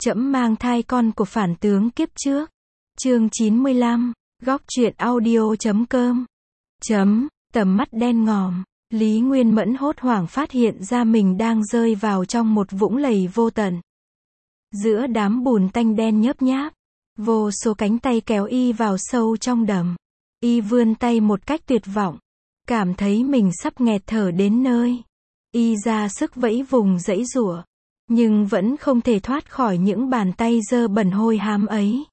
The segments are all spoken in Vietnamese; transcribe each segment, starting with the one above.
Trẫm mang thai con của phản tướng kiếp trước. Chương 95, góc truyện audio.com. Tầm mắt đen ngòm, Lý Nguyên Mẫn hốt hoảng phát hiện ra mình đang rơi vào trong một vũng lầy vô tận. Giữa đám bùn tanh đen nhớp nháp, vô số cánh tay kéo y vào sâu trong đầm. Y vươn tay một cách tuyệt vọng, cảm thấy mình sắp nghẹt thở đến nơi. Y ra sức vẫy vùng giãy giụa, nhưng vẫn không thể thoát khỏi những bàn tay dơ bẩn hôi hám ấy.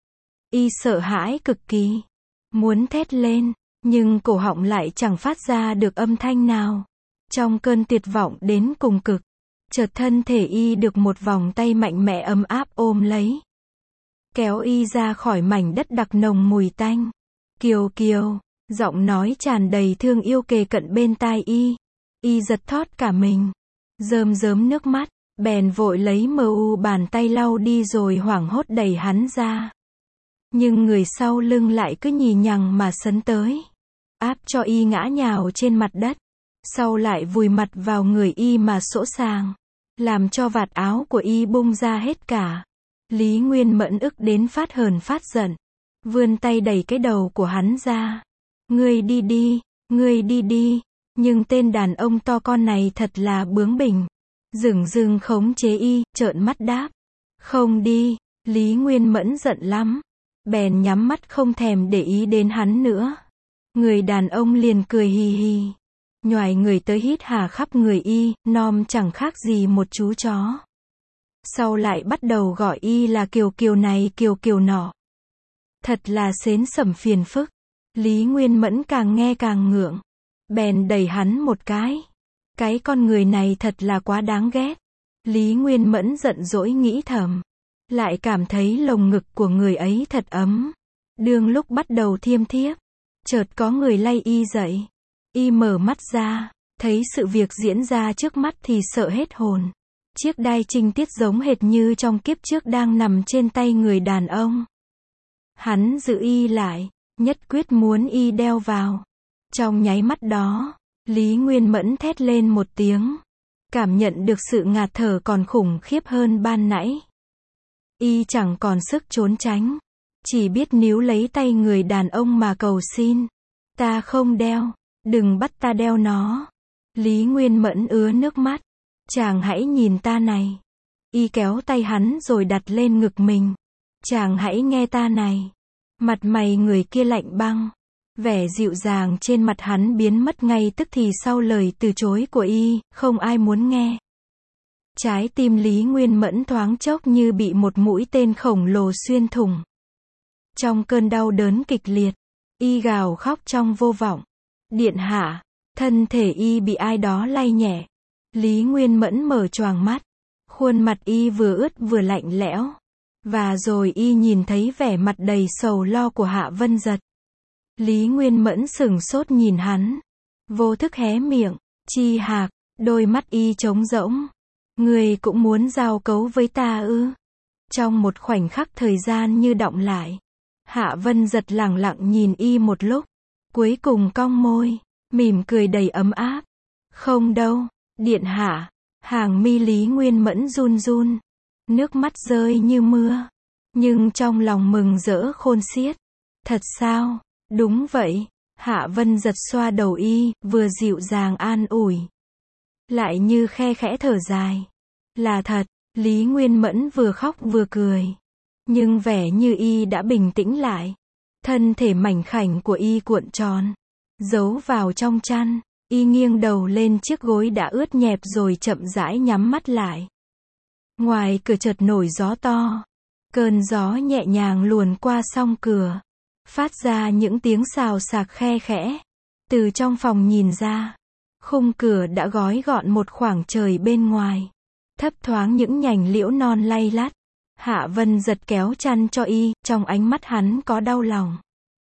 Y sợ hãi cực kỳ, muốn thét lên, nhưng cổ họng lại chẳng phát ra được âm thanh nào. Trong cơn tuyệt vọng đến cùng cực, chợt thân thể y được một vòng tay mạnh mẽ ấm áp ôm lấy, kéo y ra khỏi mảnh đất đặc nồng mùi tanh. Kiều Kiều, giọng nói tràn đầy thương yêu kề cận bên tai y. Y giật thót cả mình, rơm rớm nước mắt, bèn vội lấy bàn tay lau đi rồi hoảng hốt đẩy hắn ra. Nhưng người sau lưng lại cứ nhì nhằng mà sấn tới, áp cho y ngã nhào trên mặt đất, sau lại vùi mặt vào người y mà sỗ sàng, làm cho vạt áo của y bung ra hết cả. Lý Nguyên Mẫn ức đến phát hờn phát giận, vươn tay đẩy cái đầu của hắn ra. Ngươi đi đi, ngươi đi đi. Nhưng tên đàn ông to con này thật là bướng bỉnh, dửng dưng khống chế y, trợn mắt đáp. Không đi. Lý Nguyên Mẫn giận lắm, bèn nhắm mắt không thèm để ý đến hắn nữa. Người đàn ông liền cười hì hì, nhoài người tới hít hà khắp người y, nom chẳng khác gì một chú chó. Sau lại bắt đầu gọi y là Kiều Kiều này Kiều Kiều nọ. Thật là xến xẩm phiền phức. Lý Nguyên Mẫn càng nghe càng ngượng, bèn đẩy hắn một cái. Cái con người này thật là quá đáng ghét. Lý Nguyên Mẫn giận dỗi nghĩ thầm, lại cảm thấy lồng ngực của người ấy thật ấm. Đương lúc bắt đầu thiêm thiếp, chợt có người lay y dậy. Y mở mắt ra, thấy sự việc diễn ra trước mắt thì sợ hết hồn. Chiếc đai trinh tiết giống hệt như trong kiếp trước đang nằm trên tay người đàn ông. Hắn giữ y lại, nhất quyết muốn y đeo vào. Trong nháy mắt đó, Lý Nguyên Mẫn thét lên một tiếng, cảm nhận được sự ngạt thở còn khủng khiếp hơn ban nãy. Y chẳng còn sức trốn tránh, chỉ biết níu lấy tay người đàn ông mà cầu xin. Ta không đeo, đừng bắt ta đeo nó. Lý Nguyên Mẫn ứa nước mắt. Chàng hãy nhìn ta này. Y kéo tay hắn rồi đặt lên ngực mình. Chàng hãy nghe ta này. Mặt mày người kia lạnh băng, vẻ dịu dàng trên mặt hắn biến mất ngay tức thì sau lời từ chối của y, không ai muốn nghe. Trái tim Lý Nguyên Mẫn thoáng chốc như bị một mũi tên khổng lồ xuyên thủng. Trong cơn đau đớn kịch liệt, y gào khóc trong vô vọng. Điện hạ, thân thể y bị ai đó lay nhẹ. Lý Nguyên Mẫn mở choàng mắt, khuôn mặt y vừa ướt vừa lạnh lẽo. Và rồi y nhìn thấy vẻ mặt đầy sầu lo của Hạ Vân Giật. Lý Nguyên Mẫn sửng sốt nhìn hắn, vô thức hé miệng. Chi Hạc, đôi mắt y trống rỗng. Ngươi cũng muốn giao cấu với ta ư? Trong một khoảnh khắc thời gian như đọng lại, Hạ Vân Giật lẳng lặng nhìn y một lúc, cuối cùng cong môi, mỉm cười đầy ấm áp. Không đâu, điện hạ. Hàng mi Lý Nguyên Mẫn run run, nước mắt rơi như mưa, nhưng trong lòng mừng rỡ khôn xiết. Thật sao? Đúng vậy. Hạ Vân Giật xoa đầu y, vừa dịu dàng an ủi, lại như khe khẽ thở dài. Là thật. Lý Nguyên Mẫn vừa khóc vừa cười, nhưng vẻ như y đã bình tĩnh lại. Thân thể mảnh khảnh của y cuộn tròn, giấu vào trong chăn. Y nghiêng đầu lên chiếc gối đã ướt nhẹp rồi chậm rãi nhắm mắt lại. Ngoài cửa chợt nổi gió to. Cơn gió nhẹ nhàng luồn qua song cửa, phát ra những tiếng xào xạc khe khẽ. Từ trong phòng nhìn ra, khung cửa đã gói gọn một khoảng trời bên ngoài. Thấp thoáng những nhành liễu non lay lắt. Hạ Vân Giật kéo chăn cho y, trong ánh mắt hắn có đau lòng,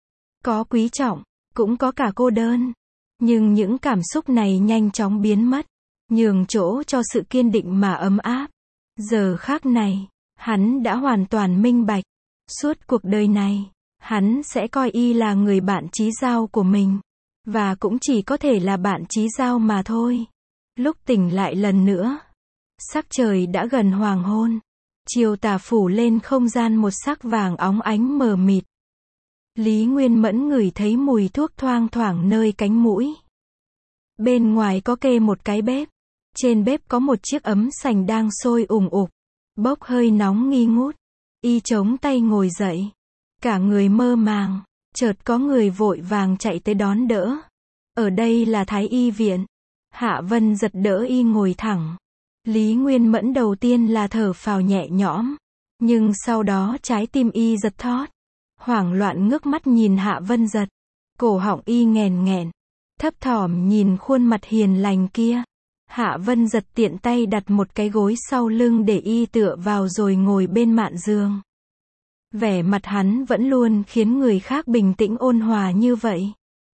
có quý trọng, cũng có cả cô đơn. Nhưng những cảm xúc này nhanh chóng biến mất, nhường chỗ cho sự kiên định mà ấm áp. Giờ khắc này, hắn đã hoàn toàn minh bạch. Suốt cuộc đời này, hắn sẽ coi y là người bạn chí giao của mình. Và cũng chỉ có thể là bạn chí giao mà thôi. Lúc tỉnh lại lần nữa, sắc trời đã gần hoàng hôn. Chiều tà phủ lên không gian một sắc vàng óng ánh mờ mịt. Lý Nguyên Mẫn ngửi thấy mùi thuốc thoang thoảng nơi cánh mũi. Bên ngoài có kê một cái bếp. Trên bếp có một chiếc ấm sành đang sôi ủng ục, bốc hơi nóng nghi ngút. Y chống tay ngồi dậy. Cả người mơ màng, chợt có người vội vàng chạy tới đón đỡ. Ở đây là Thái Y viện. Hạ Vân giật đỡ Y ngồi thẳng. Lý Nguyên Mẫn đầu tiên là thở phào nhẹ nhõm. Nhưng sau đó trái tim Y giật thót. Hoảng loạn ngước mắt nhìn Hạ Vân giật. Cổ họng Y nghèn nghẹn. Thấp thỏm nhìn khuôn mặt hiền lành kia. Hạ Vân giật tiện tay đặt một cái gối sau lưng để Y tựa vào rồi ngồi bên mạn giường. Vẻ mặt hắn vẫn luôn khiến người khác bình tĩnh ôn hòa như vậy.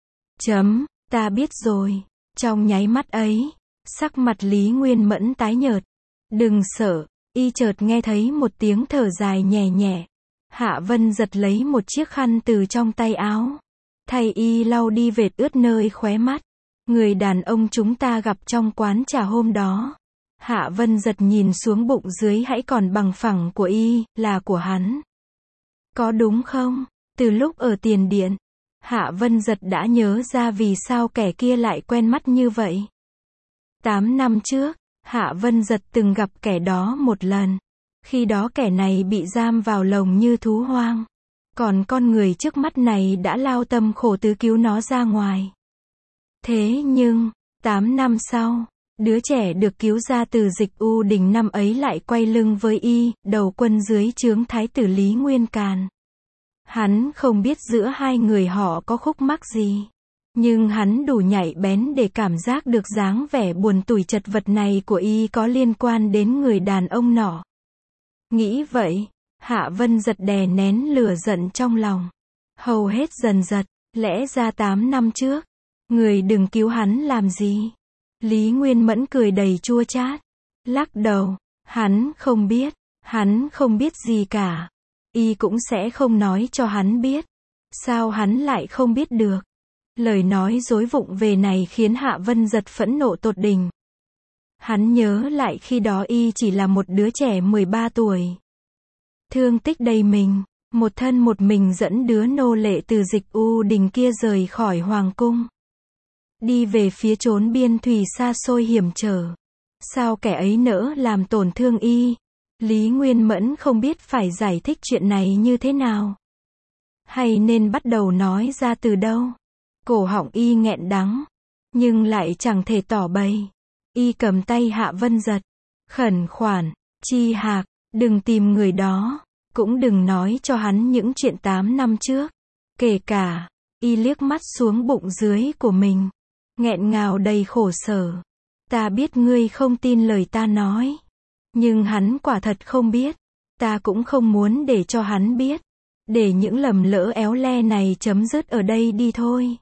Ta biết rồi. Trong nháy mắt ấy, sắc mặt Lý Nguyên Mẫn tái nhợt. Đừng sợ. Y chợt nghe thấy một tiếng thở dài nhẹ nhẹ. Hạ Vân giật lấy một chiếc khăn từ trong tay áo. Thay Y lau đi vệt ướt nơi khóe mắt. Người đàn ông chúng ta gặp trong quán trà hôm đó. Hạ Vân giật nhìn xuống bụng dưới hãy còn bằng phẳng của Y, là của hắn. Có đúng không? Từ lúc ở tiền điện, Hạ Vân giật đã nhớ ra vì sao kẻ kia lại quen mắt như vậy. 8 năm trước, Hạ Vân giật từng gặp kẻ đó một lần. Khi đó kẻ này bị giam vào lồng như thú hoang. Còn con người trước mắt này đã lao tâm khổ tứ cứu nó ra ngoài. Thế nhưng, 8 năm sau, đứa trẻ được cứu ra từ Dịch U Đình năm ấy lại quay lưng với Y, đầu quân dưới trướng Thái tử Lý Nguyên Càn. Hắn không biết giữa hai người họ có khúc mắc gì. Nhưng hắn đủ nhạy bén để cảm giác được dáng vẻ buồn tủi chật vật này của Y có liên quan đến người đàn ông nọ. Nghĩ vậy, Hạ Vân giật đè nén lửa giận trong lòng. Hầu hết dần dật, lẽ ra 8 năm trước, người đừng cứu hắn làm gì? Lý Nguyên Mẫn cười đầy chua chát. Lắc đầu, hắn không biết gì cả. Y cũng sẽ không nói cho hắn biết. Sao hắn lại không biết được? Lời nói dối vụng về này khiến Hạ Vân giật phẫn nộ tột đỉnh. Hắn nhớ lại khi đó Y chỉ là một đứa trẻ 13 tuổi. Thương tích đầy mình, một thân một mình dẫn đứa nô lệ từ Dịch U Đình kia rời khỏi hoàng cung. Đi về phía chốn biên thùy xa xôi hiểm trở. Sao kẻ ấy nỡ làm tổn thương Y? Lý Nguyên Mẫn không biết phải giải thích chuyện này như thế nào. Hay nên bắt đầu nói ra từ đâu? Cổ họng Y nghẹn đắng, nhưng lại chẳng thể tỏ bày. Y cầm tay Hạ Vân giật, khẩn khoản, Chi Hạc, đừng tìm người đó, cũng đừng nói cho hắn những chuyện 8 năm trước. Kể cả, Y liếc mắt xuống bụng dưới của mình, nghẹn ngào đầy khổ sở. Ta biết ngươi không tin lời ta nói. Nhưng hắn quả thật không biết. Ta cũng không muốn để cho hắn biết. Để những lầm lỡ éo le này chấm dứt ở đây đi thôi.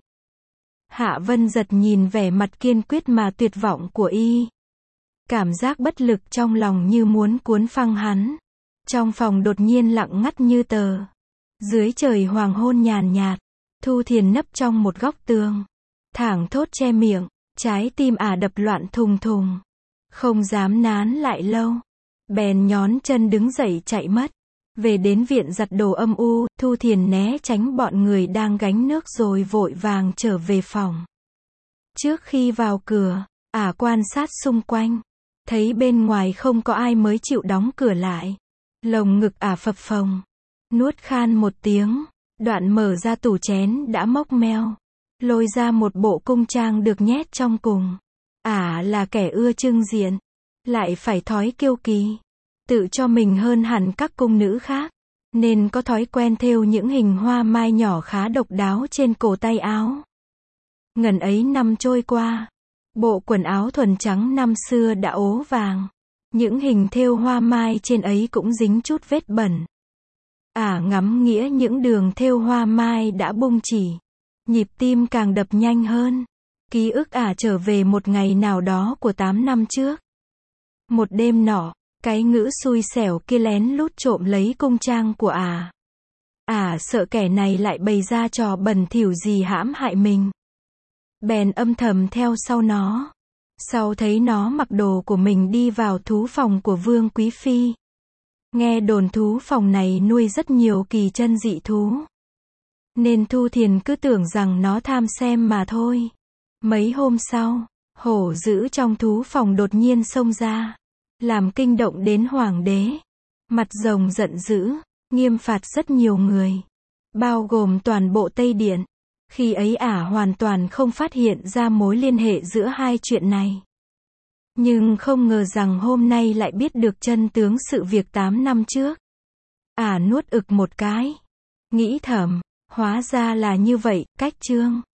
Hạ Vân giật nhìn vẻ mặt kiên quyết mà tuyệt vọng của Y. Cảm giác bất lực trong lòng như muốn cuốn phăng hắn. Trong phòng đột nhiên lặng ngắt như tờ. Dưới trời hoàng hôn nhàn nhạt, Thu Thiền nấp trong một góc tường. Thảng thốt che miệng, trái tim đập loạn thùng thùng. Không dám nán lại lâu. Bèn nhón chân đứng dậy chạy mất. Về đến viện giặt đồ âm u, Thu Thiền né tránh bọn người đang gánh nước rồi vội vàng trở về phòng. Trước khi vào cửa, quan sát xung quanh. Thấy bên ngoài không có ai mới chịu đóng cửa lại. Lồng ngực phập phồng. Nuốt khan một tiếng, đoạn mở ra tủ chén đã mốc meo. Lôi ra một bộ cung trang được nhét trong cùng. Là kẻ ưa trưng diện. Lại phải thói kiêu kỳ. Tự cho mình hơn hẳn các cung nữ khác. Nên có thói quen thêu những hình hoa mai nhỏ khá độc đáo trên cổ tay áo. Ngần ấy năm trôi qua. Bộ quần áo thuần trắng năm xưa đã ố vàng. Những hình thêu hoa mai trên ấy cũng dính chút vết bẩn. Ngắm nghĩa những đường thêu hoa mai đã bung chỉ. Nhịp tim càng đập nhanh hơn. Ký ức trở về một ngày nào đó của 8 năm trước. Một đêm nọ, cái ngữ xui xẻo kia lén lút trộm lấy cung trang của sợ kẻ này lại bày ra trò bẩn thỉu gì hãm hại mình. Bèn âm thầm theo sau nó. Sau thấy nó mặc đồ của mình đi vào thú phòng của Vương Quý Phi. Nghe đồn thú phòng này nuôi rất nhiều kỳ chân dị thú. Nên Thu Thiền cứ tưởng rằng nó tham xem mà thôi. Mấy hôm sau, hổ dữ trong thú phòng đột nhiên xông ra, làm kinh động đến hoàng đế. Mặt rồng giận dữ, nghiêm phạt rất nhiều người, bao gồm toàn bộ Tây Điện. Khi ấy ả hoàn toàn không phát hiện ra mối liên hệ giữa hai chuyện này. Nhưng không ngờ rằng hôm nay lại biết được chân tướng sự việc 8 năm trước. Ả nuốt ực một cái, nghĩ thầm, hóa ra là như vậy, cách chương.